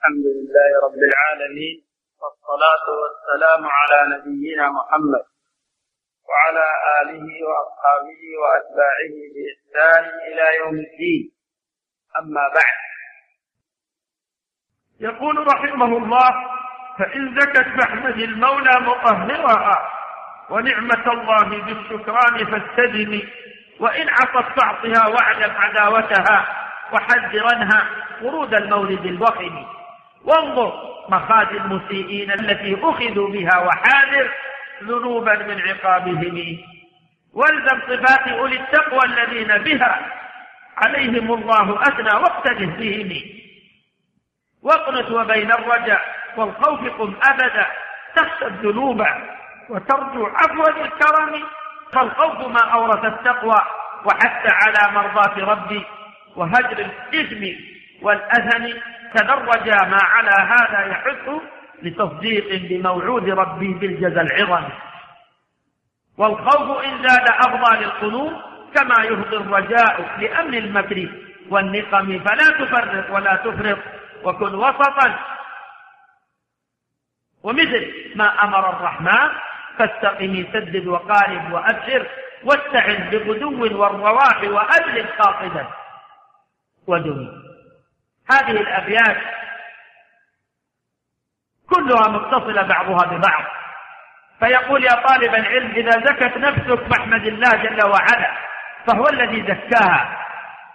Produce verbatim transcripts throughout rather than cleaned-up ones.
الحمد لله رب العالمين، والصلاة والسلام على نبينا محمد وعلى آله وأصحابه وأتباعه بإحسان إلى يوم الدين. أما بعد، يقول رحمه الله: فإن زكت فاحمد المولى مطهرها، ونعمة الله بالشكران فاستدم، وإن عصت فاعطها واعلم عداوتها، وحذرنها ورود المولد الوخم، وانظر مخاذ المسيئين التي أخذوا بها، وحاذر ذنوبا من عقابهم، والزم صفات أولي التقوى الذين بها عليهم الله أثنى، واقتده بهم، واقنت وبين الرجاء والخوف قم أبدا، تخشى الذنوب وترجو عفو الكرم، فالخوف ما أورث التقوى، وحتى على مرضاة ربي، وهجر الإثم والأثم تدرجا ما على هذا يحث، لتصديق بموعود ربي بالجزى العظم، والخوف إن زاد أفضى للقلوب، كما يفضي الرجاء لأمن المكر والنقم، فلا تفرط ولا تفرط وكن وسطا، ومثل ما أمر الرحمن فاستقم سدد وقارب وأبشر، واستعن بغدو والرواح وأبلغ قاصدا ودم. هذه الأبيات كلها متصلة بعضها ببعض، فيقول: يا طالب العلم، إذا زكت نفسك فاحمد الله جل وعلا، فهو الذي زكاها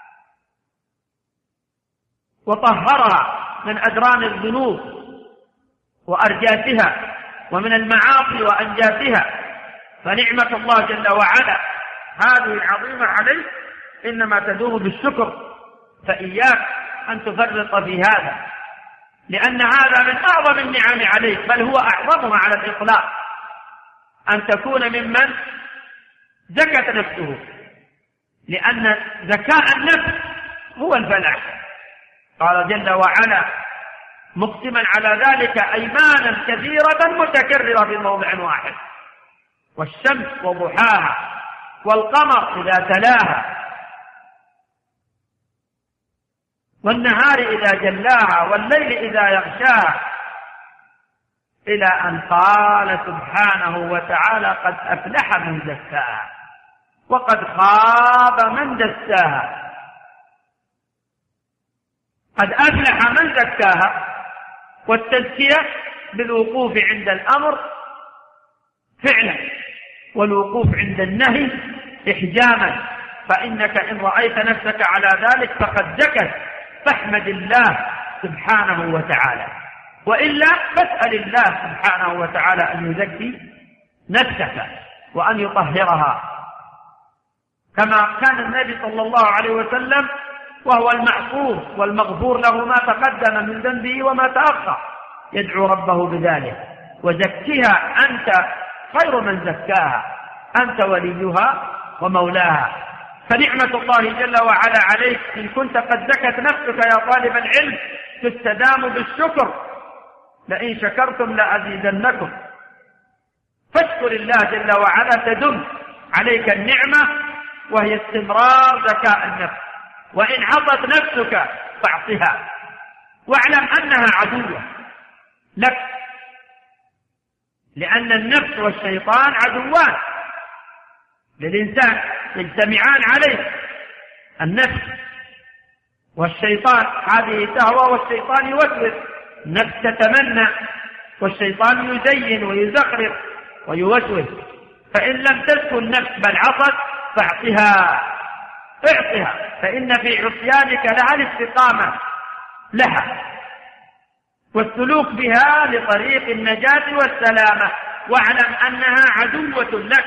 وطهرها من أدران الذنوب وأرجاسها، ومن المعاصي وأنجاسها، فنعمة الله جل وعلا هذه العظيمة عليك إنما تدوم بالشكر، فإياك أن تفرط في هذا، لأن هذا من أعظم النعم عليك، بل هو أعظمها على الإطلاق، أن تكون ممن زكت نفسه، لأن زكاء النفس هو الفلاح. قال جل وعلا مقسما على ذلك أيمانا كثيرة متكررة في موضع واحد: والشمس وضحاها، والقمر إذا تلاها، والنهار إذا جلاها، والليل إذا يغشاها، إلى أن قال سبحانه وتعالى: قد أفلح من زكاها وقد خاب من دساها. قد أفلح من زكاها، والتزكية بالوقوف عند الأمر فعلا، والوقوف عند النهي إحجاما، فإنك إن رأيت نفسك على ذلك فقد زكت، فاحمد الله سبحانه وتعالى، وإلا فاسأل الله سبحانه وتعالى أن يزكي نفسك وأن يطهرها، كما كان النبي صلى الله عليه وسلم وهو المعصوم والمغفور له ما تقدم من ذنبه وما تأخر يدعو ربه بذلك: وزكها أنت خير من زكاها، أنت وليها ومولاها. فنعمة الله جل وعلا عليك إن كنت قد زكت نفسك يا طالب العلم تستدام بالشكر، لئن شكرتم لأزيدنكم، فاشكر الله جل وعلا تدم عليك النعمة، وهي استمرار زكاء النفس. وإن عطت نفسك فاعطها، واعلم أنها عدوة لك، لأن النفس والشيطان عدوان للإنسان، يجتمعان عليه. النفس والشيطان، هذه تهوى والشيطان يوسوس، النفس تتمنى والشيطان يزين ويزخرف ويوسوس، فإن لم تسكن نفس بل عصت فاعطها، اعطها، فإن في عصيانك لها الاستقامة لها والسلوك بها لطريق النجاة والسلامة، واعلم أنها عدوة لك،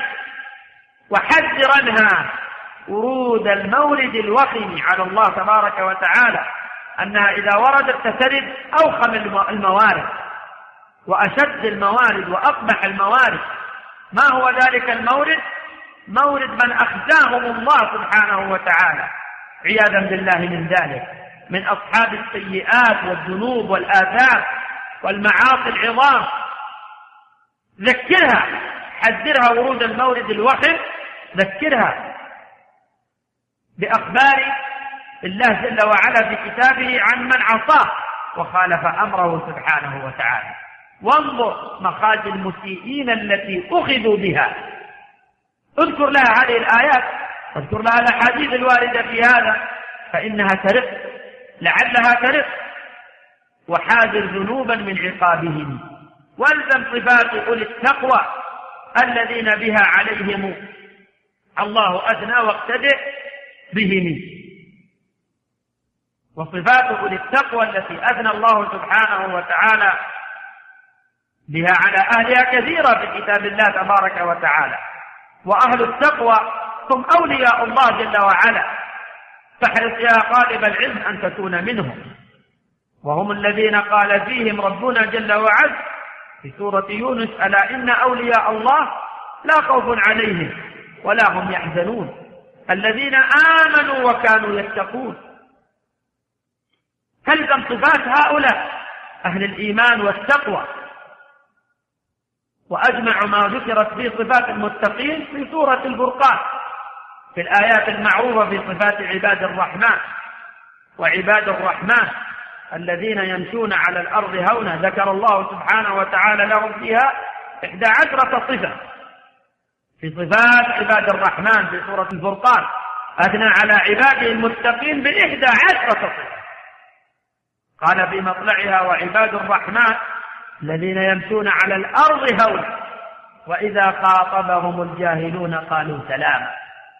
وحذرنها ورود المورد الوخم على الله تبارك وتعالى، أنها إذا وردت تسرد أوخم الموارد وأشد الموارد وأقبح الموارد. ما هو ذلك المورد؟ مورد من أخزاهم الله سبحانه وتعالى عياذا بالله من ذلك، من أصحاب السيئات والذنوب والآثام والمعاصي العظام. ذكرها، حذرها ورود المورد الوخم، ذكرها بأخبار الله جل وعلا في كتابه عن من عصاه وخالف أمره سبحانه وتعالى. وانظر مخازي المسيئين التي أخذوا بها، اذكر لها هذه الآيات، اذكر لها الأحاديث الواردة في هذا، فإنها ترق، لعلها ترق. وحاذر ذنوبا من عقابهم، والزم صفات أولي التقوى الذين بها عليهم الله أثنى واقتدئ بهم. وصفات أولي التقوى التي أثنى الله سبحانه وتعالى بها على أهلها كثيرة في كتاب الله تبارك وتعالى. وأهل التقوى هم أولياء الله جل وعلا، فاحرص يا طالب العلم أن تكون منهم. وهم الذين قال فيهم ربنا جل وعلا في سورة يونس: ألا إن أولياء الله لا خوف عليهم ولا هم يحزنون الذين آمنوا وكانوا يتقون. تلزم صفات هؤلاء أهل الإيمان والتقوى. وأجمع ما ذكرت في صفات المتقين في سورة الفرقان في الآيات المعروفة في صفات عباد الرحمن. وعباد الرحمن الذين يمشون على الأرض هونا، ذكر الله سبحانه وتعالى لهم فيها إحدى عشرة صفة في صفات عباد الرحمن في سورة الفرقان، أثنى على عباده المتقين بإحدى عشرة صفة. قال في مطلعها: وعباد الرحمن الذين يمشون على الأرض هونا وإذا خاطبهم الجاهلون قالوا سلاما.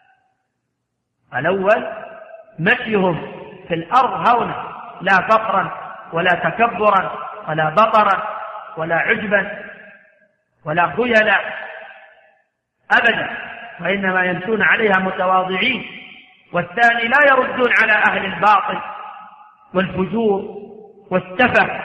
الأول مشيهم في الأرض هونا، لا فقرا ولا تكبرا ولا بطرا ولا عجبا ولا خيلا أبدا، وإنما يمشون عليها متواضعين. والثاني لا يردون على أهل الباطل والفجور والسفه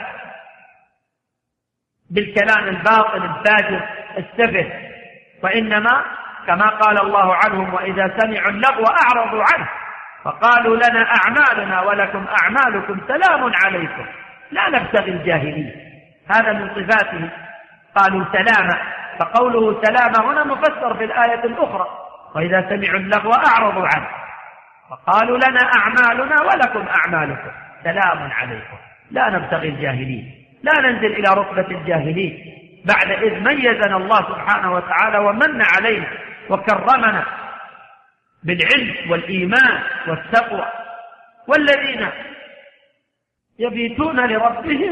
بالكلام الباطل الفاجر السفه، وإنما كما قال الله عنهم: وإذا سمعوا اللغو أعرضوا عنه فقالوا لنا أعمالنا ولكم أعمالكم سلام عليكم لا نبتغي الجاهلين. هذا من صفاته، قالوا سلاما، فقوله سلام هنا مفسر في الآية الأخرى: وإذا سمعوا اللغو أعرضوا عنه فقالوا لنا أعمالنا ولكم أعمالكم سلام عليكم لا نبتغي الجاهلين. لا ننزل إلى رتبة الجاهلين بعد إذ ميزنا الله سبحانه وتعالى ومن علينا وكرمنا بالعلم والإيمان والتقوى. والذين يبيتون لربهم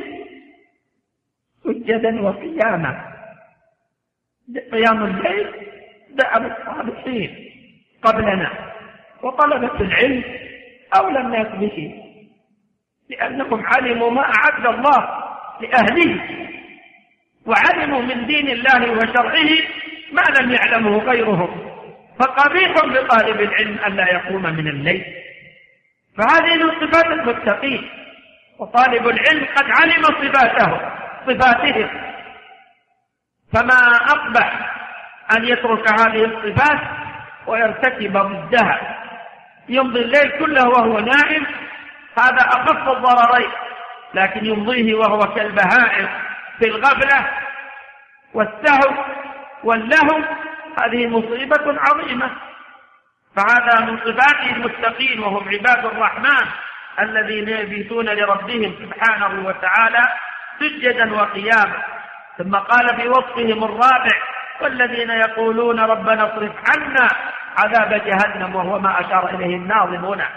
سجدا وقياما، قيام الليل دأب الصالحين قبلنا وطلبة العلم أولى الناس به، لأنهم علموا ما أعد الله لأهله، وعلموا من دين الله وشرعه ما لم يعلمه غيرهم، فقبيح بطالب العلم ألا يقوم من الليل. فهذه من صفات المتقين، وطالب العلم قد علم صفاته صفاتهم، فما أقبح أن يترك هذه الصفات ويرتكب ضدها. يمضي الليل كله وهو نائم، هذا أخف الضررين، لكن يمضيه وهو كالبهائم في الغفلة والسهو واللهو، هذه مصيبة عظيمة. فهذا من صفات المتقين، وهم عباد الرحمن الذين يبيتون لربهم سبحانه وتعالى سجدا وقياما. ثم قال في وصفهم الرابع: والذين يقولون ربنا اصرف عنا عذاب جهنم، وهو ما أشار إليه الناظم هنا،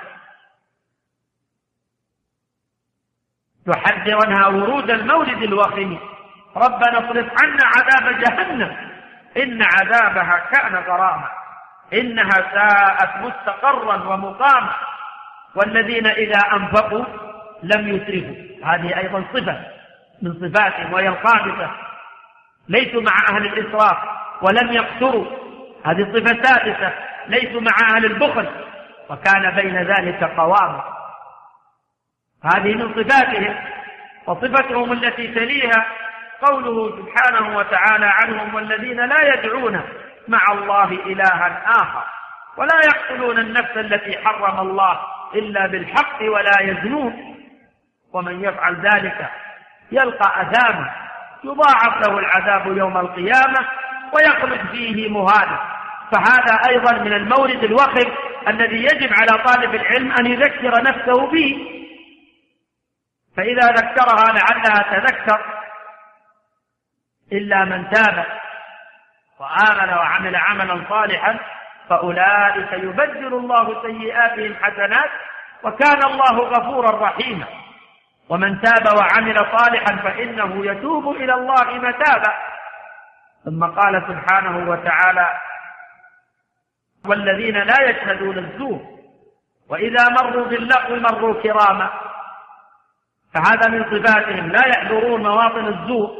يحذرونها ورود المولد الوخيم: ربنا اصرف عنا عذاب جهنم إن عذابها كان غراما إنها ساءت مستقرا ومقاما. والذين إذا أنفقوا لم يسرفوا، هذه أيضا صفة من صفاتهم وهي الخامسة، ليسوا مع أهل الإسراف ولم يقتروا، هذه صفة سادسة، ليسوا مع أهل البخل وكان بين ذلك قواما، هذه من صفاتهم. وصفتهم التي تليها قوله سبحانه وتعالى عنهم: والذين لا يدعون مع الله إلها آخر ولا يقتلون النفس التي حرم الله إلا بالحق ولا يزنون ومن يفعل ذلك يلقى أثاما يضاعف له العذاب يوم القيامة ويخلد فيه مهانا. فهذا أيضا من المورد الوخم الذي يجب على طالب العلم أن يذكر نفسه به، فإذا ذكرها لعلها تذكر، إلا من تاب وآمن وعمل عملا صالحا فأولئك يبدل الله سيئاتهم حسنات وكان الله غفورا رحيما. ومن تاب وعمل صالحا فإنه يتوب إلى الله متابا. ثم قال سبحانه وتعالى: والذين لا يشهدون الزور وإذا مروا باللغو مروا كراما. فهذا من صفاتهم، لا يحضرون مواطن الزور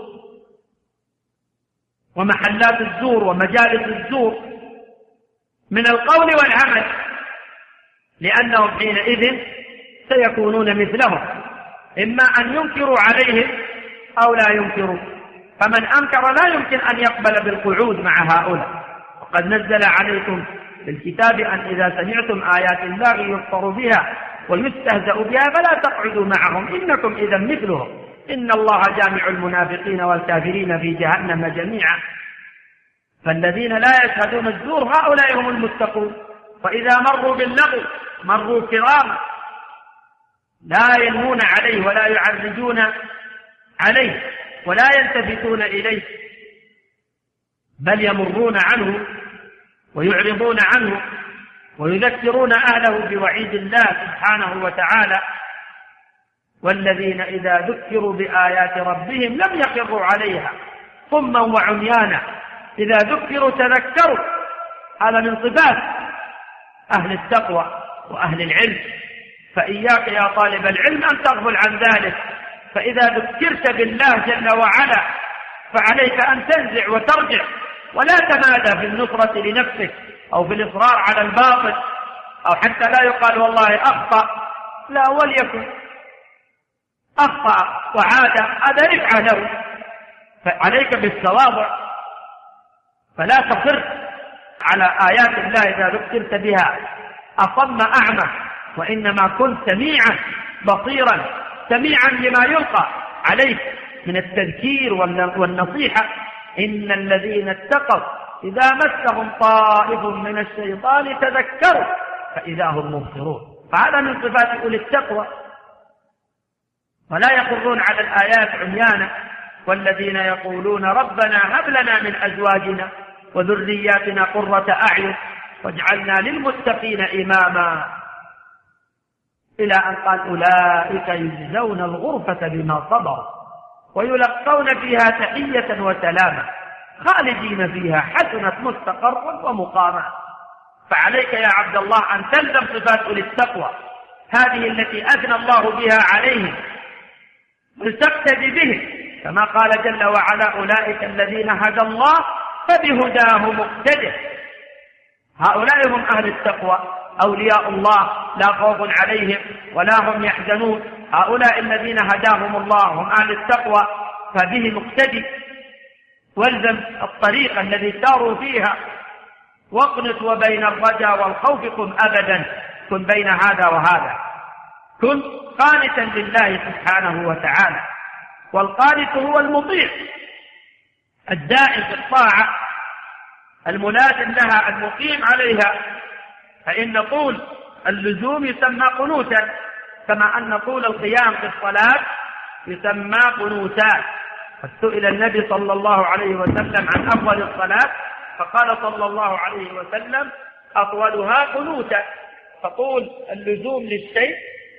ومحلات الزور ومجالس الزور من القول والعمل، لأنهم حينئذ سيكونون مثلهم، إما أن ينكروا عليهم أو لا ينكروا. فمن أنكر لا يمكن أن يقبل بالقعود مع هؤلاء. وقد نزل عليكم في الكتاب أن إذا سمعتم آيات الله يكفر بها ويستهزأ بها فلا تقعدوا معهم إنكم إذا مثلهم إن الله جامع المنافقين والكافرين في جهنم جميعا. فالذين لا يشهدون الزور هؤلاء هم المتقون، وإذا مروا باللغو مروا كراما، لا ينمون عليه ولا يعرجون عليه ولا يلتفتون إليه، بل يمرون عنه ويعرضون عنه ويذكرون أهله بوعيد الله سبحانه وتعالى. والذين إذا ذكروا بآيات ربهم لم يخروا عليها صما وعميانا، إذا ذكروا تذكروا. هذا من صفات أهل التقوى وأهل العلم. فإياك يا طالب العلم أن تغفل عن ذلك، فإذا ذكرت بالله جل وعلا فعليك أن تنزع وترجع، ولا تمادى في النصرة لنفسك أو في الإصرار على الباطل، أو حتى لا يقال والله أخطأ، لا وليكن أخطأ وعاد هذا رفعة له، فعليك بالتواضع، فلا تصر على آيات الله إذا ذكرت بها أصم أعمى، وإنما كنت سميعا بصيرا سميعا لما يلقى عليك من التذكير والنصيحة. إن الذين اتقوا إذا مسهم طائف من الشيطان تذكروا فإذا هم مبصرون. فهذا من صفات أولي التقوى، ولا يخرون على الآيات عميانا. والذين يقولون ربنا هب لنا من أزواجنا وذرياتنا قرة أعين واجعلنا للمتقين إماما، إلى أن قال أولئك يجزون الغرفة بما صبروا ويلقون فيها تحية وسلاما خالدين فيها حسنت مستقرا ومقاما. فعليك يا عبد الله أن تلزم صفات أولي التقوى هذه التي أثنى الله بها عليهم ولتقتدي به، كما قال جل وعلا أولئك الذين هدى الله فبهداه مقتدر. هؤلاء هم أهل التقوى أولياء الله لا خوف عليهم ولا هم يحزنون. هؤلاء الذين هداهم الله هم أهل التقوى فبه مقتدي، والزم الطريق الذي ساروا فيها، واقنت وبين الرجاء والخوف كن أبدا، كن بين هذا وهذا، كن قانتا لله سبحانه وتعالى. والقانت هو المطيع الدائم في الطاعة الملازم لها المقيم عليها، فإن طول اللزوم يسمى قنوتا، كما أن طول القيام في الصلاة يسمى قنوتا. قد سئل النبي صلى الله عليه وسلم عن أفضل الصلاة فقال صلى الله عليه وسلم أطولها قنوتا. فطول اللزوم للشيء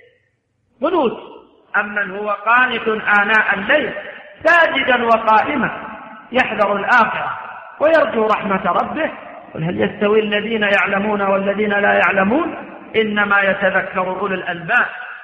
قنوت. أمن هو قانت آناء الليل ساجدا وقائما يحذر الآخرة ويرجو رحمة ربه، قل هل يستوي الذين يعلمون والذين لا يعلمون إنما يتذكر أولو الألباب.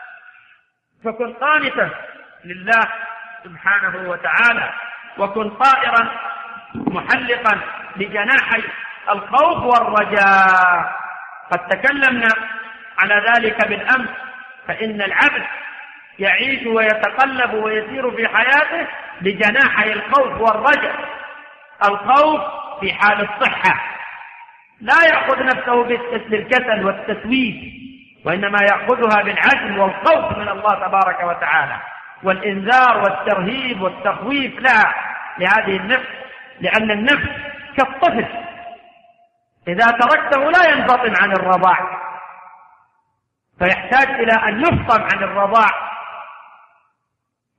فكن قانتا لله سبحانه وتعالى، وكن طائرا محلقا بجناحي الخوف والرجاء. قد تكلمنا على ذلك بالأمس، فإن العبد يعيش ويتقلب ويسير في حياته بجناحي الخوف والرجاء. الخوف في حال الصحة لا يأخذ نفسه بالكسل والتسويف، وإنما يأخذها بالعزم والخوف من الله تبارك وتعالى والإنذار والترهيب والتخويف لها لهذه النفس، لأن النفس كالطفل إذا تركته لا ينفطم عن الرضاع، فيحتاج إلى أن يفطم عن الرضاع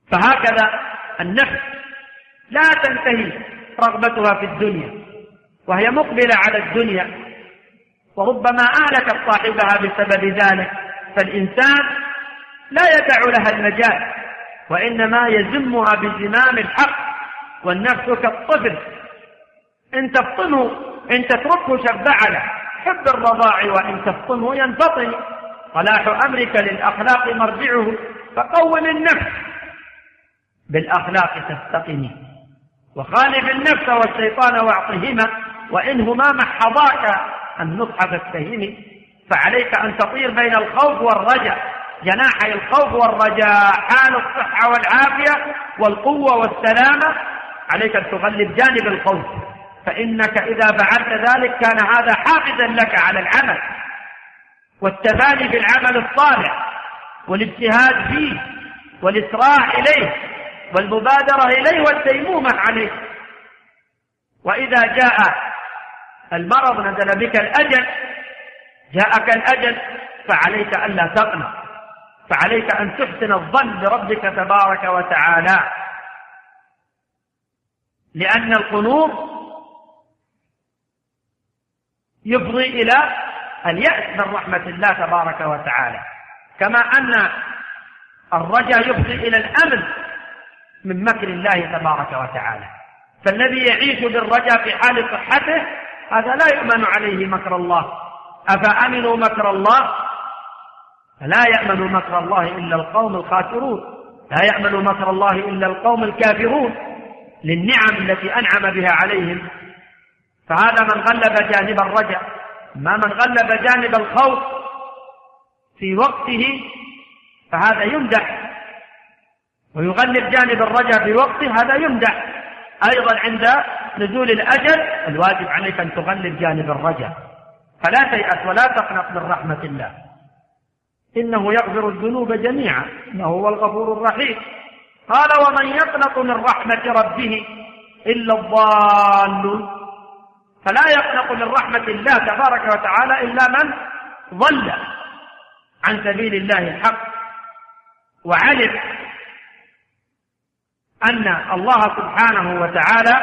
فهكذا النفس لا تنتهي رغبتها في الدنيا وهي مقبلة على الدنيا، وربما أهلكت صاحبها بسبب ذلك. فالإنسان لا يدع لها المجال، وإنما يزمها بزمام الحق. والنفس كالطفل، إن تفطنه إن تتركه شبع له، حب الرضاع وإن تفطنه ينفطن. صلاح أمرك للأخلاق مرجعه، فقوم النفس بالأخلاق تستقم، وخالف النفس والشيطان واعطهما، وإنهما محضاك النصح فاتهم. فعليك أن تطير بين الخوف والرجاء، جناحي الخوف والرجاء، حال الصحة والعافية والقوة والسلامة. عليك أن تغلب جانب الخوف، فإنك إذا فعلت ذلك كان هذا حافزا لك على العمل والتفاني بالعمل الصالح والاجتهاد فيه والإسراع إليه والمبادرة إليه والتيمومة عليه. وإذا جاء المرض نزل بك الأجل، جاءك الأجل، فعليك ألا تقنط، فعليك أن تحسن الظن بربك تبارك وتعالى، لأن القنوط يفضي إلى اليأس من رحمة الله تبارك وتعالى، كما أن الرجاء يفضي إلى الأمن من مكر الله تبارك وتعالى. فالذي يعيش بالرجاء في حال صحته هذا لا يؤمن عليه مكر الله. أفأمنوا مكر الله؟ فلا يأمن مكر الله إلا القوم الخاسرون، لا يأمن مكر الله إلا القوم الكافرون للنعم التي أنعم بها عليهم. فهذا من غلب جانب الرجاء. ما من غلب جانب الخوف في وقته فهذا يمدح، ويغلب جانب الرجاء في وقته هذا يمدح أيضا. عند نزول الأجل الواجب عليك أن تغلب جانب الرجاء، فلا تيأس ولا تقنط من رحمة الله، إنه يغفر الذنوب جميعا إنه هو الغفور الرحيم. قال ومن يقنط من رحمة ربه إلا الضالون. فلا يقنط من رحمة الله تبارك وتعالى إلا من ضل عن سبيل الله الحق، وعلم أن الله سبحانه وتعالى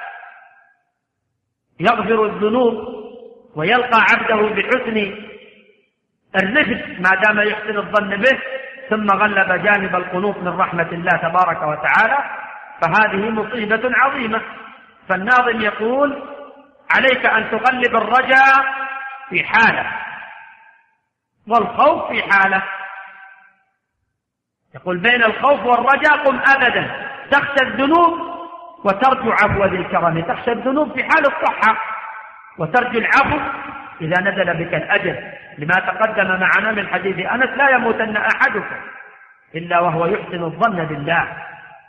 يغفر الذنوب ويلقى عبده بحسن الرفق ما دام يحسن الظن به، ثم غلب جانب القنوط من رحمة الله تبارك وتعالى، فهذه مصيبة عظيمة. فالناظم يقول عليك أن تغلب الرجاء في حالة والخوف في حالة. يقول بين الخوف والرجاء قم أبدا، تخشى الذنوب وترجو عفو ذي الكرم. تخشى الذنوب في حال الصحة، وترجو العفو إذا نزل بك الأجل، لما تقدم معنا من حديث أنس لا يموتن أحدكم إلا وهو يحسن الظن بالله.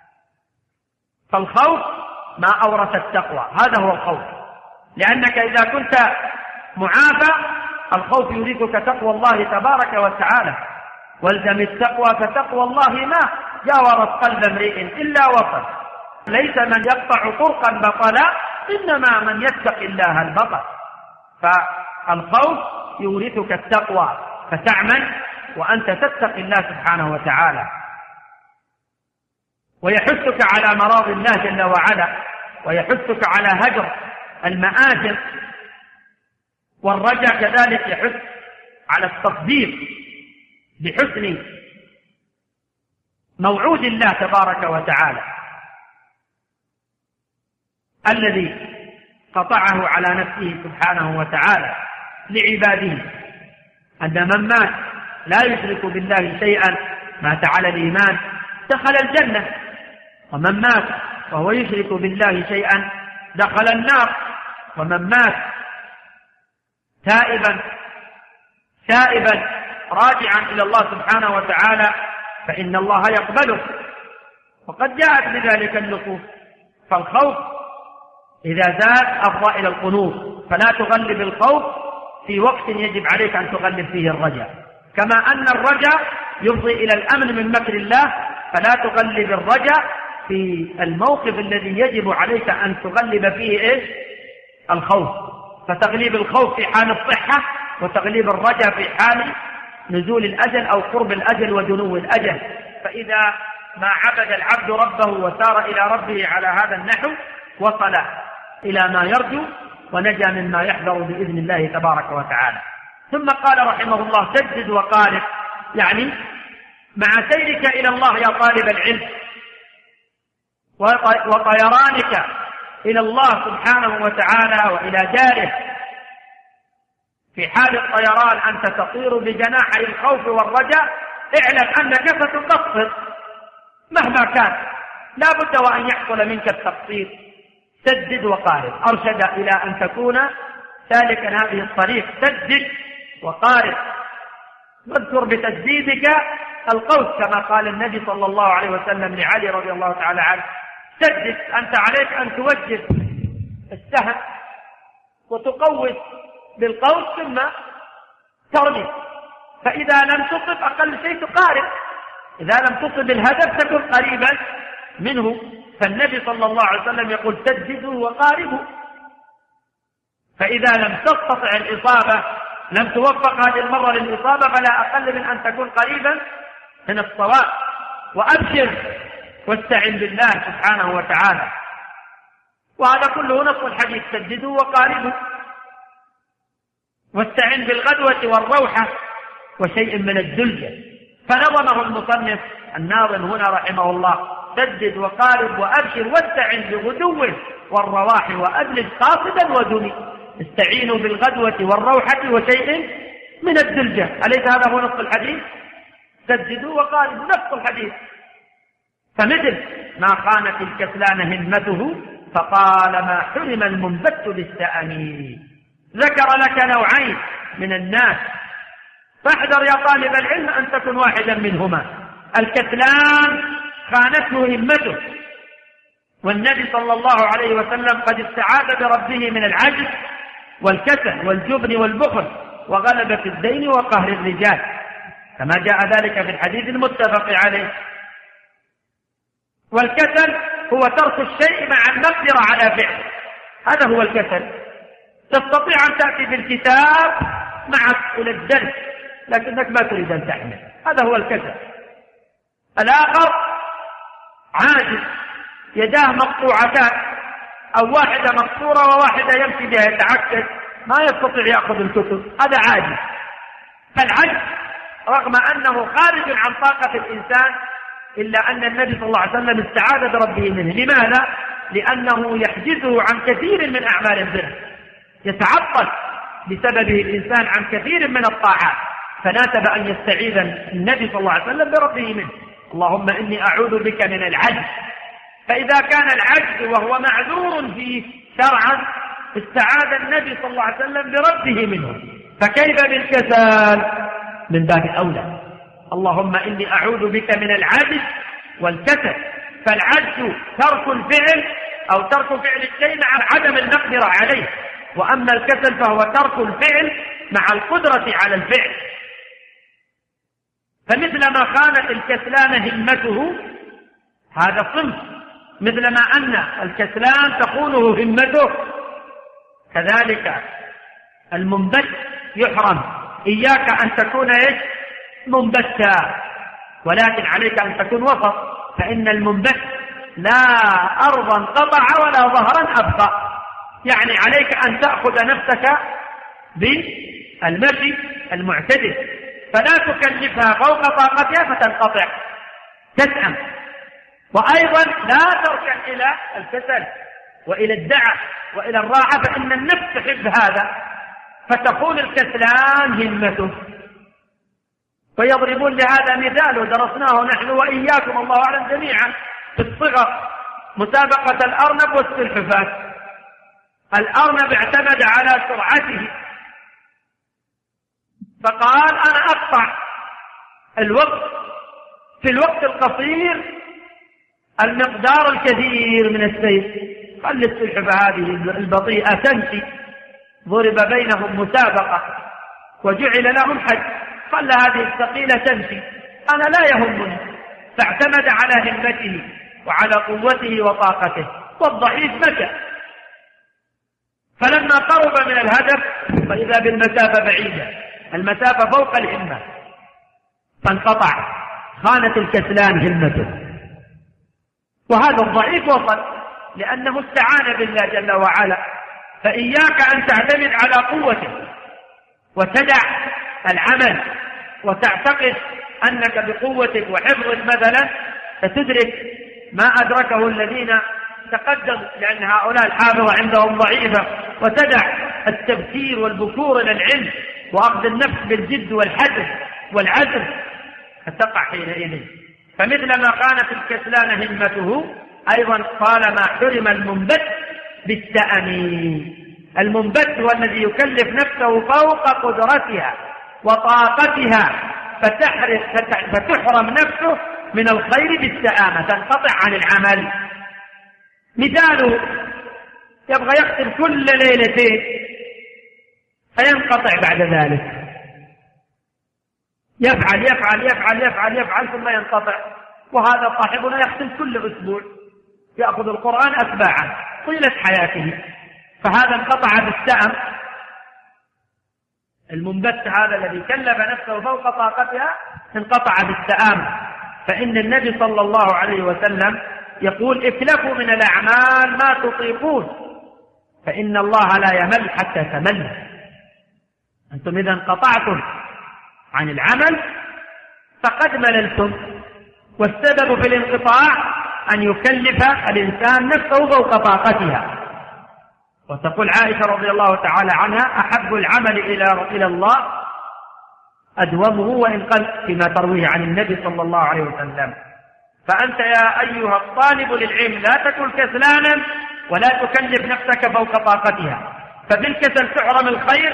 فالخوف ما أورث التقوى، هذا هو الخوف، لأنك إذا كنت معافى الخوف يريدك تقوى الله تبارك وتعالى. والزم التقوى فتقوى الله ما جاورت قلب امرئ إلا وصل. ليس من يقطع طرقا بطلا، إنما من يتقي الله البطل. فالخوف يورثك التقوى فتعمل وأنت تتقي الله سبحانه وتعالى، ويحثك على مراضي الله جل وعلا، ويحثك على هجر المآثم. والرجاء كذلك يحث على التصديق بحسن موعود الله تبارك وتعالى الذي قطعه على نفسه سبحانه وتعالى لعباده، أن من مات لا يشرك بالله شيئا مات على الإيمان دخل الجنة، ومن مات وهو يشرك بالله شيئا دخل النار. ومن مات تائبا تائبا راجعا إلى الله سبحانه وتعالى فإن الله يقبله، وقد جاءت بذلك النصوص. فالخوف إذا زاد أفضى إلى القنوط، فلا تغلب الخوف في وقت يجب عليك أن تغلب فيه الرجاء، كما أن الرجاء يفضي إلى الأمن من مكر الله، فلا تغلب الرجاء في الموقف الذي يجب عليك أن تغلب فيه إيش؟ الخوف. فتغليب الخوف في حال الصحة، وتغليب الرجاء في حال نزول الأجل أو قرب الأجل ودنو الأجل. فإذا ما عبد العبد ربه وسار إلى ربه على هذا النحو وصل إلى ما يرجو ونجا مما يحذر بإذن الله تبارك وتعالى. ثم قال رحمه الله: سدد وقارب، يعني مع سيرك إلى الله يا طالب العلم وطيرانك إلى الله سبحانه وتعالى وإلى داره، في حال الطيران أنت تطير بجناحي الخوف والرجاء، اعلم أنك ستقصر مهما كان، لا بد وأن يحصل منك التقصير. سدد وقارب، أرشد إلى أن تكون سالكا هذه الطريق. سدد وقارب، واذكر بتسديدك القوس كما قال النبي صلى الله عليه وسلم لعلي رضي الله تعالى عنه: سدد، أنت عليك أن توجه السهم وتقوس بالقوس ثم ترمي، فإذا لم تصب أقل شيء تقارب، إذا لم تصب الهدف تكون قريبا منه. فالنبي صلى الله عليه وسلم يقول: سددوا وقاربوا. فإذا لم تستطع الإصابة، لم توفق هذه المرة للإصابة، فلا أقل من أن تكون قريبا من الصواب. وأبشر واستعن بالله سبحانه وتعالى. وهذا كله نص الحديث: سددوا وقاربوا. واستعن بالغدوة والروحة وشيء من الدلجة. فنظمه المصنف الناظم هنا رحمه الله: سدد وقارب وأبشر واستعن بغدو والرواح وأبلج قاصدا ودني. استعينوا بالغدوة والروحة وشيء من الدلجة. أليس هذا هو نص الحديث؟ سددوا وقاربوا، نفس الحديث. فمثل ما خانت الكسلان همته فقال: ما حرم المنبت بالسأني. ذكر لك نوعين من الناس، فاحذر يا طالب العلم أن تكون واحدا منهما. الكسلان خانته همته، والنبي صلى الله عليه وسلم قد استعاذ بربه من العجز والكسل والجبن والبخل وغلبة الدين وقهر الرجال، كما جاء ذلك في الحديث المتفق عليه. والكسل هو ترك الشيء مع المقدرة على فعله، هذا هو الكسل. تستطيع أن تأتي بالكتاب معك إلى الدرس لكنك ما تريد أن تحمل، هذا هو الكسل. الآخر عاجز، يداه مقطوعتان، أو واحدة مقصورة وواحدة يمشي بها يتعكس، ما يستطيع يأخذ الكتب، هذا عاجز. فالعجز رغم أنه خارج عن طاقة الإنسان إلا أن النبي صلى الله عليه وسلم استعاذ بربه منه. لماذا؟ لأنه يحجزه عن كثير من أعمال البر، يتعطل بسببه الإنسان عن كثير من الطاعات، فناسب أن يستعيذ النبي صلى الله عليه وسلم بربه منه: اللهم إني أعوذ بك من العجز. فإذا كان العجز وهو معذور فيه شرعا استعاذ النبي صلى الله عليه وسلم بربه منه، فكيف بالكسل؟ من باب أولى. اللهم إني أعوذ بك من العجز والكسل. فالعجز ترك الفعل أو ترك فعل الشيء مع عدم المقدرة عليه، وأما الكسل فهو ترك الفعل مع القدرة على الفعل. فمثل ما خانت الكسلان همته، هذا صنف، مثل ما أن الكسلان تخونه همته، كذلك المنبت يحرم. إياك أن تكون إيش؟ منبتا، ولكن عليك أن تكون وسط، فإن المنبت لا أرضا قطع ولا ظهرا أبقى، يعني عليك أن تأخذ نفسك بالمشي المعتدل، فلا تكلفها فوق طاقتها فتنقطع تسأم. وأيضا لا تركن إلى الكسل وإلى الدعة وإلى الراحة، فإن النفس تحب هذا، فتكون الكسلان همته. ويضربون لهذا مثال ودرسناه نحن وإياكم الله أعلم جميعا في الصغر، مسابقة الأرنب والسلحفاة. الأرنب اعتمد على سرعته فقال: أنا أقطع الوقت في الوقت القصير المقدار الكثير من السير، خلي السلحفاة هذه البطيئة تمشي. ضرب بينهم مسابقة وجعل لهم حد، خلى هذه الثقيلة تمشي، أنا لا يهمني. فاعتمد على همته وعلى قوته وطاقته، والضعيف مشى. فلما قرب من الهدف فإذا بالمسافة بعيدة، المسافة فوق الهمة، فانقطع، خانت الكسلان همته. وهذا الضعيف وصل لأنه استعان بالله جل وعلا. فإياك أن تعتمد على قوته وتدع العمل وتعتقد أنك بقوتك وحفظك مثلا ستدرك ما أدركه الذين تقدموا، لأن هؤلاء الحافظة عندهم ضعيفة، وتدع التبكير والبكور إلى العلم وأخذ النفس بالجد والحدث والعزم، فتقع حينئذ. فمثلما كانت الكسلان همته أيضا طالما حرم المنبت بالتأمين. المنبت هو الذي يكلف نفسه فوق قدرتها وطاقتها فتحرم نفسه من الخير بالسآمة، تنقطع عن العمل. مثاله يبغى يختم كل ليلتين فينقطع بعد ذلك، يفعل يفعل يفعل يفعل يفعل ثم ينقطع. وهذا صاحبنا يختم كل أسبوع، يأخذ القرآن أتباعا طيلة حياته، فهذا انقطع بالسأم. المنبت هذا الذي كلف نفسه فوق طاقتها انقطع بالسآم. فإن النبي صلى الله عليه وسلم يقول: اكلفوا من الأعمال ما تطيقون فإن الله لا يمل حتى تمل. أنتم إذا انقطعتم عن العمل فقد مللتم، والسبب في الانقطاع أن يكلف الإنسان نفسه فوق طاقتها. وتقول عائشة رضي الله تعالى عنها: أحب العمل إلى الله أدومه وإن قل، فيما ترويه عن النبي صلى الله عليه وسلم. فأنت يا أيها الطالب للعلم لا تكن كسلانا ولا تكلف نفسك فوق طاقتها، فبالكسل تحرم الخير،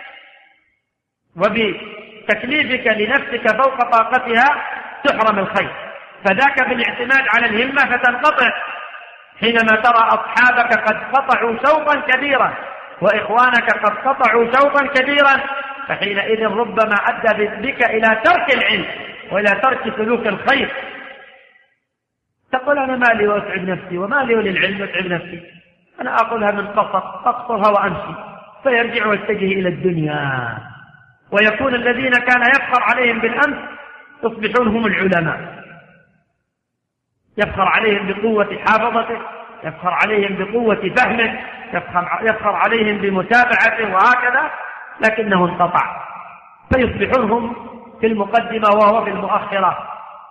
وبتكليفك لنفسك فوق طاقتها تحرم الخير. فذاك بالاعتماد على الهمة فتنقطع حينما ترى أصحابك قد قطعوا شوطا كبيرا وإخوانك قد قطعوا شوطا كبيرا، فحينئذ ربما أدى بك إلى ترك العلم وإلى ترك سلوك الخير. تقول: أنا مالي وأتعب نفسي، ومالي وللعلم وأتعب نفسي، أنا أقولها من قصر أقصرها وأمشي، فيرجع ويتجه إلى الدنيا، ويكون الذين كان يفخر عليهم بالأمس يصبحون هم العلماء، يفخر عليهم بقوة حافظته، يفخر عليهم بقوة فهمه، يفخر عليهم بمتابعته، وهكذا، لكنه انقطع، فيصبحون هم في المقدمة وهو في المؤخرة.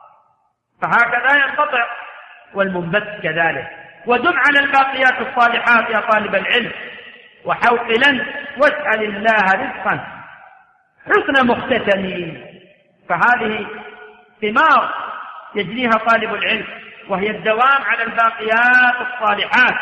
فهكذا ينقطع. والمنبت كذلك. ودم على الباقيات الصالحات يا طالب العلم، وحوقلا واسأل الله رزقا حسن مختتم. فهذه ثمار يجنيها طالب العلم، وهي الدوام على الباقيات الصالحات،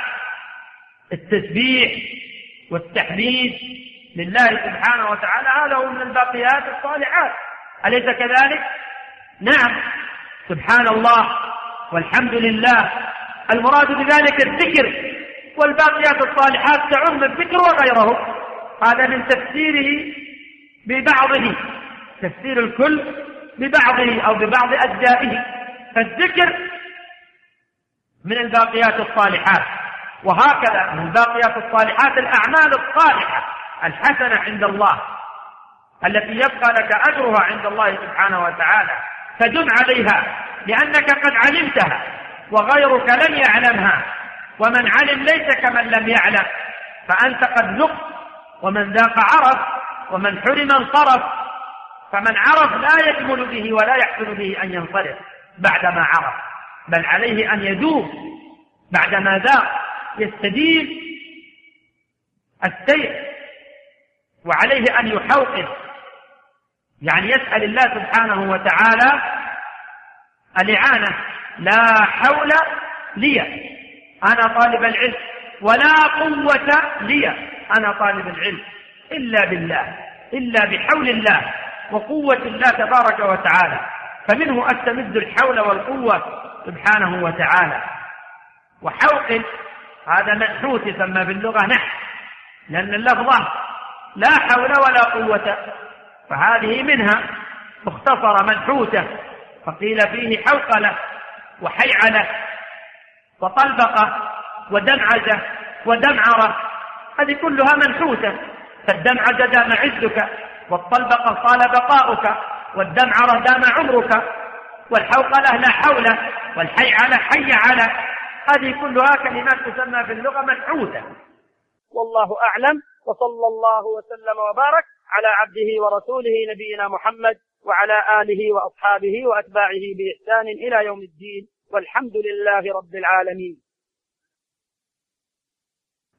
التسبيح والتحميد لله سبحانه وتعالى، هذا هو من الباقيات الصالحات، أليس كذلك؟ نعم، سبحان الله والحمد لله، المراد بذلك الذكر، والباقيات الصالحات تعم الذكر وغيره. هذا من تفسيره ببعضه، تفسير الكل ببعضه أو ببعض أجزائه. فالذكر من الباقيات الصالحات، وهكذا من الباقيات الصالحات الأعمال الصالحة الحسنة عند الله التي يبقى لك أجرها عند الله سبحانه وتعالى، فدم عليها لأنك قد علمتها وغيرك لم يعلمها، ومن علم ليس كمن لم يعلم، فأنت قد ذقت، ومن ذاق عرف، ومن حرم انصرف. فمن عرف لا يكمل به ولا يحسن به أن ينصرف بعدما عرف، بل عليه أن يدوم بعدما ذاق، يستديم السير، وعليه أن يحوقل، يعني يسأل الله سبحانه وتعالى الإعانة. لا حول لي أنا طالب العلم، ولا قوة لي أنا طالب العلم، إلا بالله، إلا بحول الله وقوة الله تبارك وتعالى. فمنه أستمد الحول والقوة سبحانه وتعالى. وحوقل هذا منحوت، يسمى باللغة نحت، لأن اللفظة لا حول ولا قوة، فهذه منها مختصرة منحوتة، فقيل فيه حوقلة وحيعلة وطلبقة ودمعزة ودمعرة، هذه كلها منحوتة. فالدمعزة دام عزك، والطلبقة طال بقاؤك، والدمعرة دام عمرك، والحوقلة لا حول، والحي على حي على، هذه كلها كلمات تسمى في اللغة منحوتة. والله أعلم، وصلى الله وسلم وبارك على عبده ورسوله نبينا محمد وعلى آله وأصحابه وأتباعه بإحسان إلى يوم الدين، والحمد لله رب العالمين.